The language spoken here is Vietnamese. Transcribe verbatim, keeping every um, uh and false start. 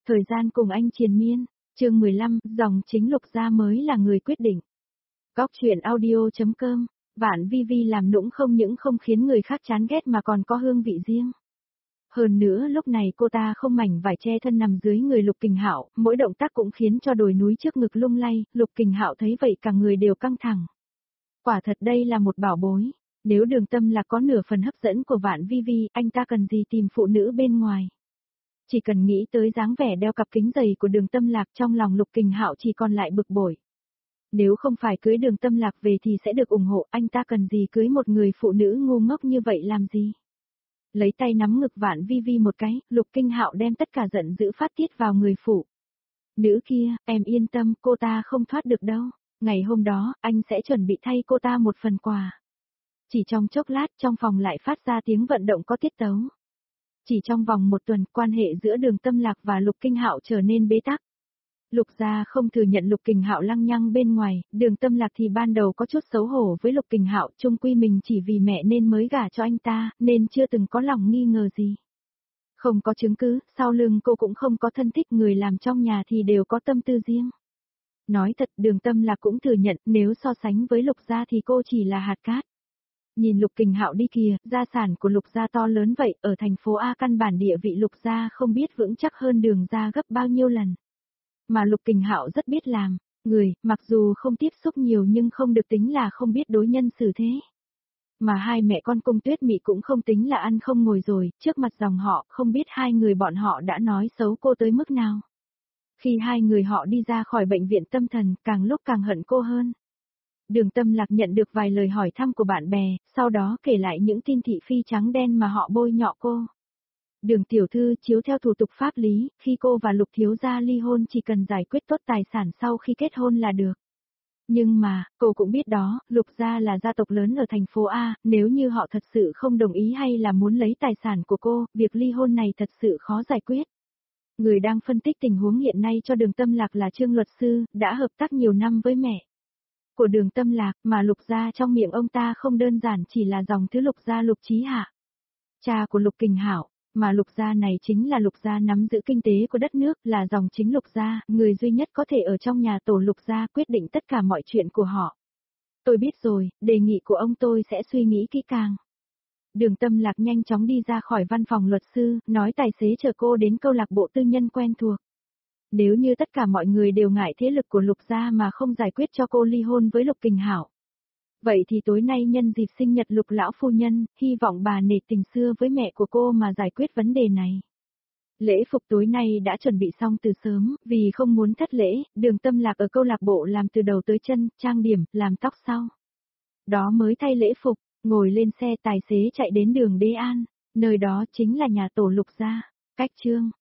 Thời gian cùng anh triền miên, chương mười lăm, dòng chính Lục gia mới là người quyết định. Góc truyện audio.com, Vạn Vi Vi làm nũng không những không khiến người khác chán ghét mà còn có hương vị riêng. Hơn nữa lúc này cô ta không mảnh vải che thân nằm dưới người Lục Kình Hạo, mỗi động tác cũng khiến cho đồi núi trước ngực lung lay, Lục Kình Hạo thấy vậy cả người đều căng thẳng. Quả thật đây là một bảo bối, nếu Đường Tâm Lạc có nửa phần hấp dẫn của Vạn Vi Vi, anh ta cần gì tìm phụ nữ bên ngoài. Chỉ cần nghĩ tới dáng vẻ đeo cặp kính dày của Đường Tâm Lạc trong lòng Lục Kình Hạo chỉ còn lại bực bội. Nếu không phải cưới Đường Tâm Lạc về thì sẽ được ủng hộ, anh ta cần gì cưới một người phụ nữ ngu ngốc như vậy làm gì. Lấy tay nắm ngực Vạn Vi Vi một cái, Lục Kình Hạo đem tất cả giận dữ phát tiết vào người phụ nữ kia, em yên tâm, cô ta không thoát được đâu. Ngày hôm đó, anh sẽ chuẩn bị thay cô ta một phần quà. Chỉ trong chốc lát, trong phòng lại phát ra tiếng vận động có tiết tấu. Chỉ trong vòng một tuần, quan hệ giữa Đường Tâm Lạc và Lục Kình Hạo trở nên bế tắc. Lục gia không thừa nhận Lục Kình Hạo lăng nhăng bên ngoài, Đường Tâm Lạc thì ban đầu có chút xấu hổ với Lục Kình Hạo, chung quy mình chỉ vì mẹ nên mới gả cho anh ta, nên chưa từng có lòng nghi ngờ gì. Không có chứng cứ, sau lưng cô cũng không có thân thích, người làm trong nhà thì đều có tâm tư riêng. Nói thật, Đường Tâm Lạc cũng thừa nhận, nếu so sánh với Lục gia thì cô chỉ là hạt cát. Nhìn Lục Kình Hạo đi kìa, gia sản của Lục gia to lớn vậy, ở thành phố A căn bản địa vị Lục gia không biết vững chắc hơn Đường gia gấp bao nhiêu lần. Mà Lục Kình Hạo rất biết làm, người, mặc dù không tiếp xúc nhiều nhưng không được tính là không biết đối nhân xử thế. Mà hai mẹ con Cung Tuyết Mị cũng không tính là ăn không ngồi rồi, trước mặt dòng họ, không biết hai người bọn họ đã nói xấu cô tới mức nào. Khi hai người họ đi ra khỏi bệnh viện tâm thần, càng lúc càng hận cô hơn. Đường Tâm Lạc nhận được vài lời hỏi thăm của bạn bè, sau đó kể lại những tin thị phi trắng đen mà họ bôi nhọ cô. Đường tiểu thư, chiếu theo thủ tục pháp lý, khi cô và Lục thiếu gia ly hôn chỉ cần giải quyết tốt tài sản sau khi kết hôn là được. Nhưng mà, cô cũng biết đó, Lục gia là gia tộc lớn ở thành phố A, nếu như họ thật sự không đồng ý hay là muốn lấy tài sản của cô, việc ly hôn này thật sự khó giải quyết. Người đang phân tích tình huống hiện nay cho Đường Tâm Lạc là Trương luật sư, đã hợp tác nhiều năm với mẹ của Đường Tâm Lạc, mà Lục gia trong miệng ông ta không đơn giản chỉ là dòng thứ Lục gia Lục Chí Hạ, cha của Lục Kình Hạo, mà Lục gia này chính là Lục gia nắm giữ kinh tế của đất nước, là dòng chính Lục gia, người duy nhất có thể ở trong nhà tổ Lục gia quyết định tất cả mọi chuyện của họ. Tôi biết rồi, đề nghị của ông tôi sẽ suy nghĩ kỹ càng. Đường Tâm Lạc nhanh chóng đi ra khỏi văn phòng luật sư, nói tài xế chở cô đến câu lạc bộ tư nhân quen thuộc. Nếu như tất cả mọi người đều ngại thế lực của Lục gia mà không giải quyết cho cô ly hôn với Lục Kình Hạo, vậy thì tối nay nhân dịp sinh nhật Lục lão phu nhân, hy vọng bà nể tình xưa với mẹ của cô mà giải quyết vấn đề này. Lễ phục tối nay đã chuẩn bị xong từ sớm, vì không muốn thất lễ, Đường Tâm Lạc ở câu lạc bộ làm từ đầu tới chân, trang điểm, làm tóc sau. Đó mới thay lễ phục, ngồi lên xe tài xế chạy đến đường Đế An, nơi đó chính là nhà tổ Lục gia. Cách chương